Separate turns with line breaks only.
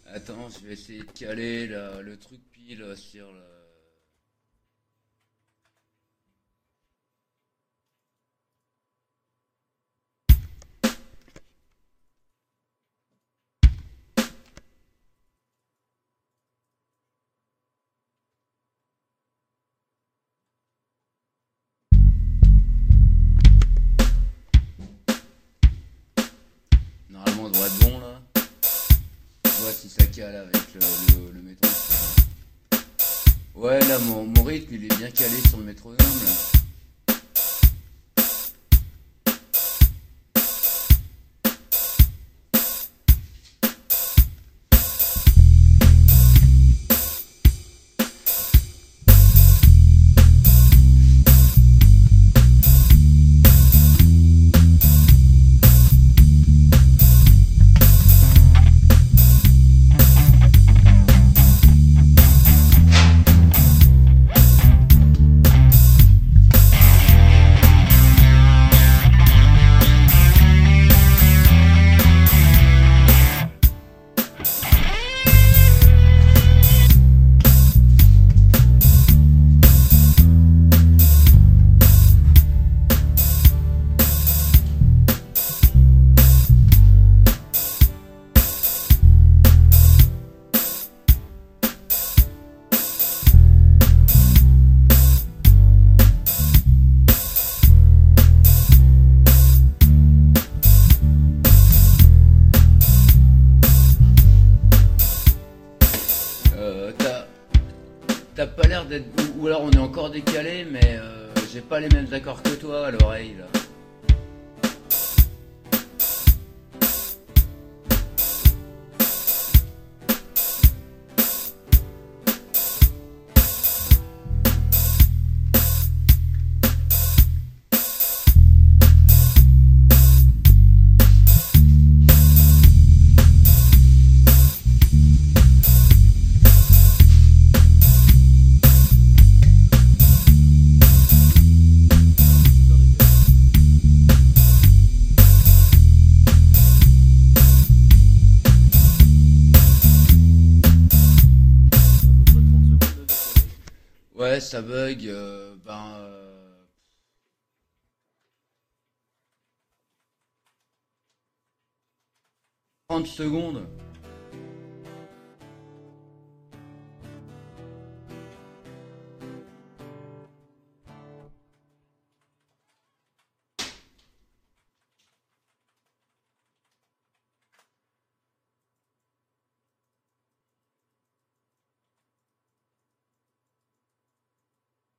Attends, je vais essayer de caler le truc pile sur le... Normalement, on devrait être bon là. On voit si ça cale avec le métronome. Ouais, là, mon rythme, il est bien calé sur le métronome là. T'as pas l'air d'être... Ou alors on est encore décalé, mais j'ai pas les mêmes accords que toi à l'oreille là. Ouais, ça bug, 30 secondes.